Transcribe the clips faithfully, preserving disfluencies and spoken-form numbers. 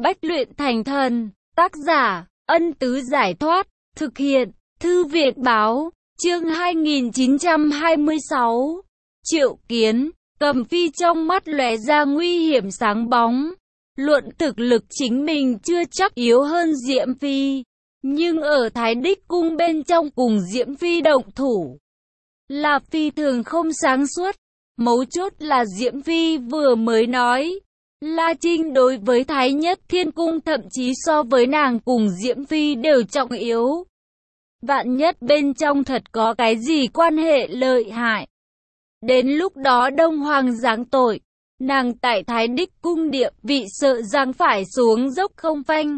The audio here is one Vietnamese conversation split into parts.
Bách luyện thành thần. Tác giả, Ân Tứ Giải Thoát. Thực hiện, Thư viện Báo. Chương hai nghìn chín trăm hai mươi sáu. Triệu Kiến. Cầm Phi trong mắt lóe ra nguy hiểm sáng bóng. Luận thực lực chính mình chưa chắc yếu hơn Diễm Phi, nhưng ở Thái Đích Cung bên trong cùng Diễm Phi động thủ là phi thường không sáng suốt. Mấu chốt là Diễm Phi vừa mới nói, La Trinh đối với Thái Nhất Thiên Cung thậm chí so với nàng cùng Diễm Phi đều trọng yếu. Vạn nhất bên trong thật có cái gì quan hệ lợi hại, đến lúc đó Đông Hoàng giáng tội, nàng tại Thái Đích Cung địa vị sợ rằng phải xuống dốc không phanh.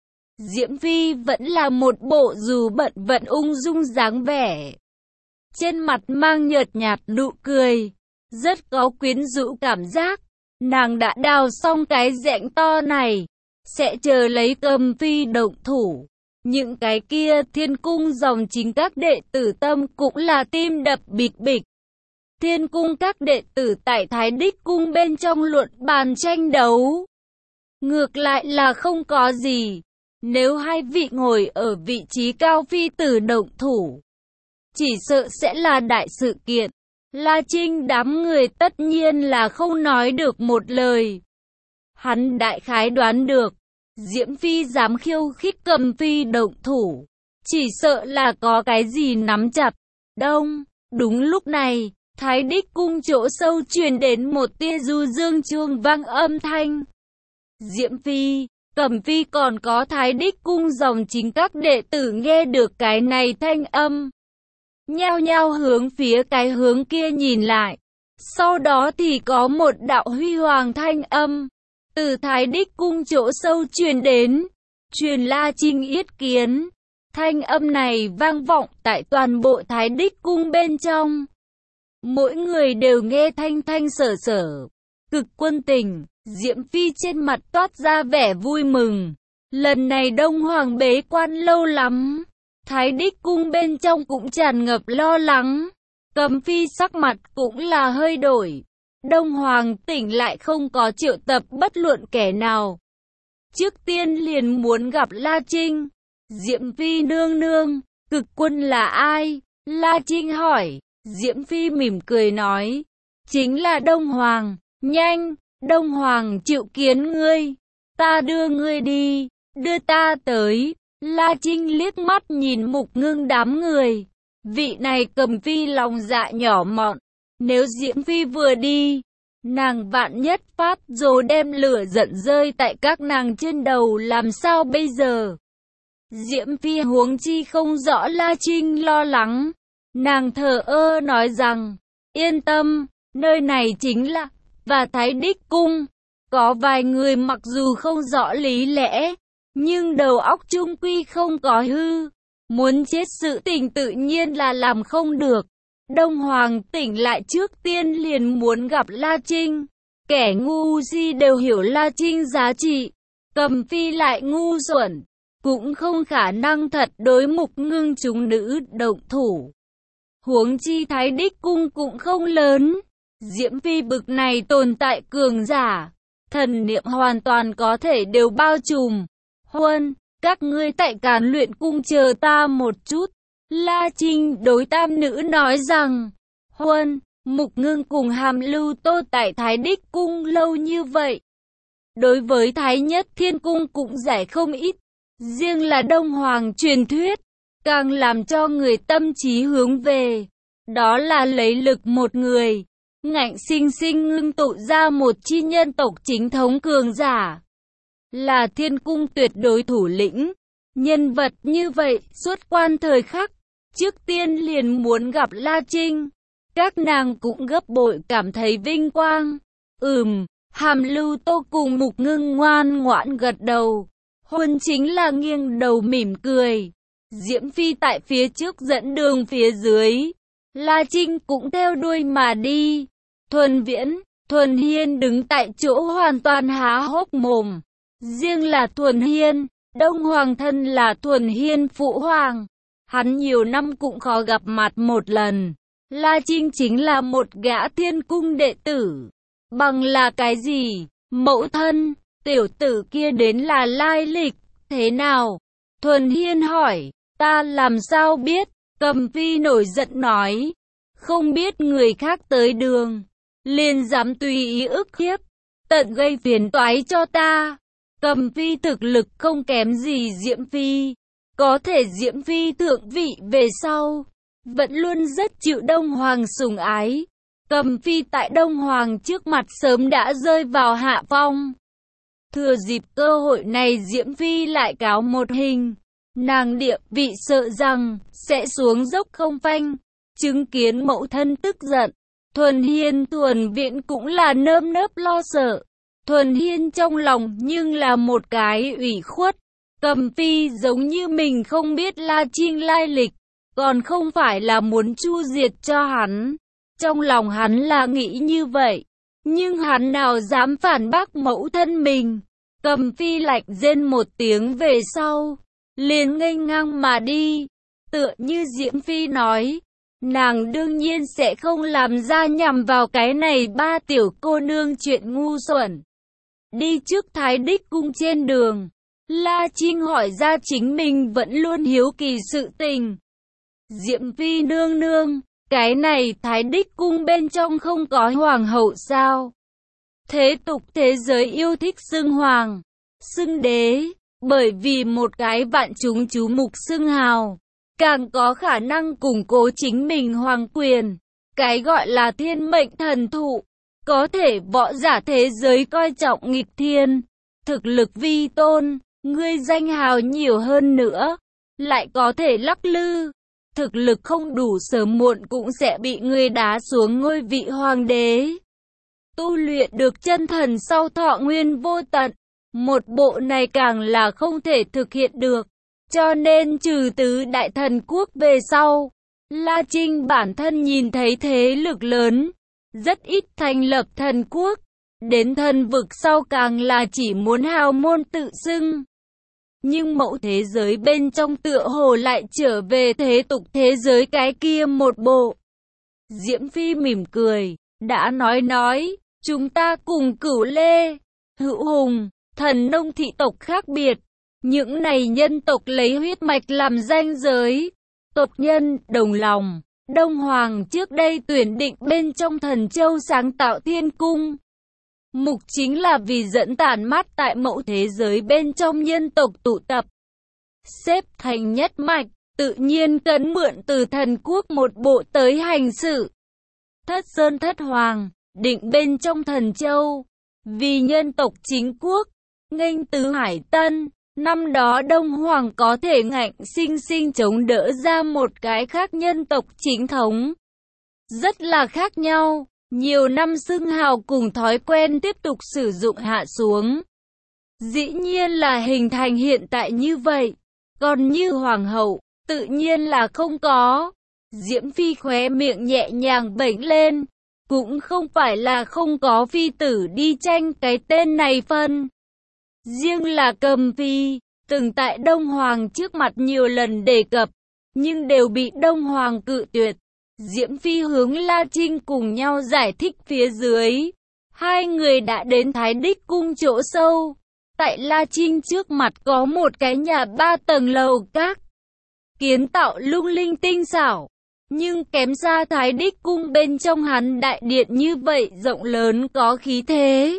Diễm Phi vẫn là một bộ dù bận vận ung dung dáng vẻ, trên mặt mang nhợt nhạt nụ cười, rất có quyến rũ cảm giác. Nàng đã đào xong cái rãnh to này, sẽ chờ lấy Cầm Phi động thủ. Những cái kia Thiên Cung dòng chính các đệ tử tâm cũng là tim đập bịch bịch. Thiên Cung các đệ tử tại Thái Đích Cung bên trong luận bàn tranh đấu, ngược lại là không có gì. Nếu hai vị ngồi ở vị trí cao phi tử động thủ, chỉ sợ sẽ là đại sự kiện. La Trinh đám người tất nhiên là không nói được một lời. Hắn đại khái đoán được, Diễm Phi dám khiêu khích Cầm Phi động thủ, chỉ sợ là có cái gì nắm chặt. Đông, đúng lúc này, Thái Đích Cung chỗ sâu truyền đến một tia du dương chuông vang âm thanh. Diễm Phi, Cầm Phi còn có Thái Đích Cung dòng chính các đệ tử nghe được cái này thanh âm, nhao nhao hướng phía cái hướng kia nhìn lại. Sau đó thì có một đạo huy hoàng thanh âm từ Thái Đích Cung chỗ sâu truyền đến, truyền La Trinh yết kiến. Thanh âm này vang vọng tại toàn bộ Thái Đích Cung bên trong. Mỗi người đều nghe thanh thanh sở sở. Cực quân tình, Diễm Phi trên mặt toát ra vẻ vui mừng. Lần này Đông Hoàng bế quan lâu lắm, Thái Đích Cung bên trong cũng tràn ngập lo lắng. Cầm Phi sắc mặt cũng là hơi đổi. Đông Hoàng tỉnh lại không có triệu tập bất luận kẻ nào, trước tiên liền muốn gặp La Trinh. Diễm Phi nương nương, cực quân là ai? La Trinh hỏi. Diễm Phi mỉm cười nói, chính là Đông Hoàng. Nhanh, Đông Hoàng triệu kiến ngươi, ta đưa ngươi đi, đưa ta tới. La Trinh liếc mắt nhìn Mục Ngưng đám người. Vị này Cầm Phi lòng dạ nhỏ mọn, nếu Diễm Phi vừa đi, nàng vạn nhất phát rồi đem lửa giận rơi tại các nàng trên đầu làm sao bây giờ? Diễm Phi huống chi không rõ La Trinh lo lắng, nàng thờ ơ nói rằng, yên tâm, nơi này chính là và Thái Đích Cung. Có vài người mặc dù không rõ lý lẽ, nhưng đầu óc chung quy không có hư. Muốn chết sự tình tự nhiên là làm không được. Đông Hoàng tỉnh lại trước tiên liền muốn gặp La Trinh. Kẻ ngu si đều hiểu La Trinh giá trị. Cầm Phi lại ngu xuẩn, cũng không khả năng thật đối Mục Ngưng chúng nữ động thủ. Huống chi Thái Đích Cung cũng không lớn. Diễm Phi bực này tồn tại cường giả, thần niệm hoàn toàn có thể đều bao trùm. Huân, các ngươi tại Càn Luyện Cung chờ ta một chút. La Trinh đối tam nữ nói rằng, Huân, Mục Ngưng cùng Hàm Lưu Tô tại Thái Đích Cung lâu như vậy, đối với Thái Nhất Thiên Cung cũng giải không ít. Riêng là Đông Hoàng truyền thuyết, càng làm cho người tâm trí hướng về. Đó là lấy lực một người, ngạnh sinh sinh ngưng tụ ra một chi nhân tộc chính thống cường giả, là Thiên Cung tuyệt đối thủ lĩnh. Nhân vật như vậy, xuất quan thời khắc, trước tiên liền muốn gặp La Trinh. Các nàng cũng gấp bội cảm thấy vinh quang. Ừm, Hàm Lưu Tô cùng Mục Ngưng ngoan ngoãn gật đầu. Huân chính là nghiêng đầu mỉm cười. Diễm Phi tại phía trước dẫn đường phía dưới. La Trinh cũng theo đuôi mà đi. Thuần Viễn, Thuần Hiên đứng tại chỗ hoàn toàn há hốc mồm. Riêng là Thuần Hiên, Đông Hoàng thân là Thuần Hiên phụ hoàng, hắn nhiều năm cũng khó gặp mặt một lần. La Trinh chính là một gã Thiên Cung đệ tử. Bằng là cái gì? Mẫu thân, Tiểu tử kia đến là lai lịch thế nào? Thuần Hiên hỏi. Ta làm sao biết? Cầm Phi nổi giận nói. Không biết người khác tới đường, liền dám tùy ý ức hiếp, tận gây phiền toái cho ta. Cầm Phi thực lực không kém gì Diễm Phi, có thể Diễm Phi thượng vị về sau, vẫn luôn rất chịu Đông Hoàng sủng ái. Cầm Phi tại Đông Hoàng trước mặt sớm đã rơi vào hạ phong. Thừa dịp cơ hội này Diễm Phi lại cáo một hình. Nàng địa vị sợ rằng sẽ xuống dốc không phanh. Chứng kiến mẫu thân tức giận, Thuần Hiên Thuần Viễn cũng là nơm nớp lo sợ. Thuần Hiên trong lòng nhưng là một cái ủy khuất. Cầm Phi giống như mình không biết La Trinh lai lịch, còn không phải là muốn chu diệt cho hắn. Trong lòng hắn là nghĩ như vậy, nhưng hắn nào dám phản bác mẫu thân mình. Cầm Phi lạnh rên một tiếng về sau, liền nghênh ngang mà đi. Tựa như Diễm Phi nói, nàng đương nhiên sẽ không làm ra nhằm vào cái này ba tiểu cô nương chuyện ngu xuẩn. Đi trước Thái Đích Cung trên đường, La Trinh hỏi ra chính mình vẫn luôn hiếu kỳ sự tình. Diễm Phi nương nương, cái này Thái Đích Cung bên trong không có hoàng hậu sao? Thế tục thế giới yêu thích xưng hoàng, xưng đế, bởi vì một cái vạn chúng chú mục xưng hào, càng có khả năng củng cố chính mình hoàng quyền. Cái gọi là thiên mệnh thần thụ, có thể võ giả thế giới coi trọng nghịch thiên, thực lực vi tôn, ngươi danh hào nhiều hơn nữa, lại có thể lắc lư. Thực lực không đủ sớm muộn cũng sẽ bị ngươi đá xuống ngôi vị hoàng đế. Tu luyện được chân thần sau thọ nguyên vô tận, một bộ này càng là không thể thực hiện được. Cho nên trừ tứ đại thần quốc về sau, La Trinh bản thân nhìn thấy thế lực lớn, rất ít thành lập thần quốc. Đến thần vực sau càng là chỉ muốn hào môn tự xưng. Nhưng mẫu thế giới bên trong tựa hồ lại trở về thế tục thế giới cái kia một bộ. Diễm Phi mỉm cười, đã nói nói, chúng ta cùng Cửu Lê, Hữu Hùng, Thần Nông thị tộc khác biệt. Những này nhân tộc lấy huyết mạch làm ranh giới, tộc nhân đồng lòng. Đông Hoàng trước đây tuyển định bên trong Thần Châu sáng tạo thiên cung. Mục chính là vì dẫn tản mát tại mẫu thế giới bên trong nhân tộc tụ tập. Xếp thành nhất mạch, tự nhiên cần mượn từ thần quốc một bộ tới hành sự. Thất Sơn Thất Hoàng, định bên trong Thần Châu, vì nhân tộc chính quốc, nghênh tứ Hải Tân. Năm đó Đông Hoàng có thể ngạnh sinh sinh chống đỡ ra một cái khác nhân tộc chính thống. Rất là khác nhau, nhiều năm xưng hào cùng thói quen tiếp tục sử dụng hạ xuống. Dĩ nhiên là hình thành hiện tại như vậy, còn như Hoàng hậu, tự nhiên là không có. Diễm Phi khóe miệng nhẹ nhàng vểnh lên, cũng không phải là không có phi tử đi tranh cái tên này phân. Riêng là Cầm Phi, từng tại Đông Hoàng trước mặt nhiều lần đề cập, nhưng đều bị Đông Hoàng cự tuyệt. Diễm Phi hướng La Trinh cùng nhau giải thích phía dưới. Hai người đã đến Thái Đích Cung chỗ sâu. Tại La Trinh trước mặt có một cái nhà ba tầng lầu các. Kiến tạo lung linh tinh xảo, nhưng kém xa Thái Đích Cung bên trong hắn đại điện như vậy rộng lớn có khí thế.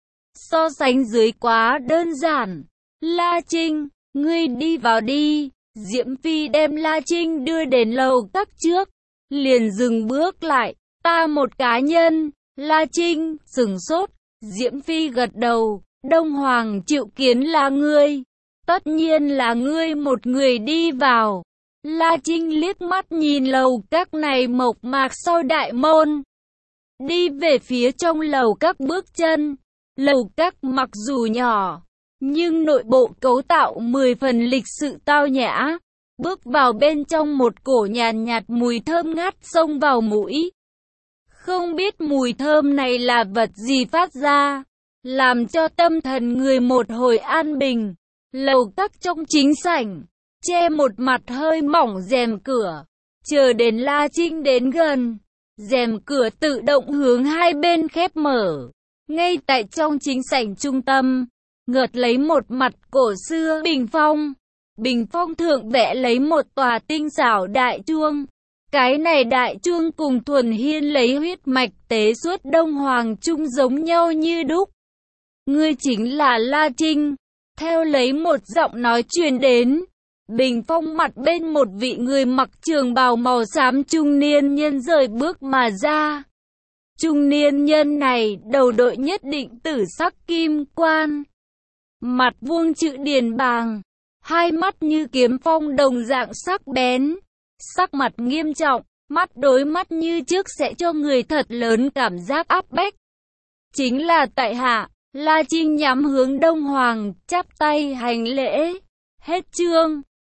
So sánh dưới quá đơn giản. La Trinh, ngươi đi vào đi. Diễm Phi đem La Trinh đưa đến lầu các trước, liền dừng bước lại. Ta một cá nhân. La Trinh sửng sốt. Diễm Phi gật đầu. Đông Hoàng triệu kiến là ngươi. Tất nhiên là ngươi một người đi vào. La Trinh liếc mắt nhìn lầu các này mộc mạc sau đại môn, đi về phía trong lầu các bước chân. Lầu các mặc dù nhỏ, nhưng nội bộ cấu tạo mười phần lịch sự tao nhã. Bước vào bên trong một cổ nhàn nhạt, nhạt mùi thơm ngát xông vào mũi. Không biết mùi thơm này là vật gì phát ra, làm cho tâm thần người một hồi an bình. Lầu các trong chính sảnh, che một mặt hơi mỏng rèm cửa. Chờ đến La Trinh đến gần, rèm cửa tự động hướng hai bên khép mở. Ngay tại trong chính sảnh trung tâm, ngợt lấy một mặt cổ xưa bình phong. Bình phong thượng vẽ lấy một tòa tinh xảo đại chuông. Cái này đại chuông cùng Thuần Hiên lấy huyết mạch tế xuất Đông Hoàng Trung giống nhau như đúc. Ngươi chính là La Trinh. Theo lấy một giọng nói truyền đến, bình phong mặt bên một vị người mặc trường bào màu xám trung niên nhân rời bước mà ra. Trung niên nhân này đầu đội nhất định tử sắc kim quan, mặt vuông chữ điền bàng, hai mắt như kiếm phong đồng dạng sắc bén, sắc mặt nghiêm trọng, mắt đối mắt như trước sẽ cho người thật lớn cảm giác áp bách. Chính là tại hạ. La Trinh nhắm hướng Đông Hoàng, chắp tay hành lễ. Hết chương.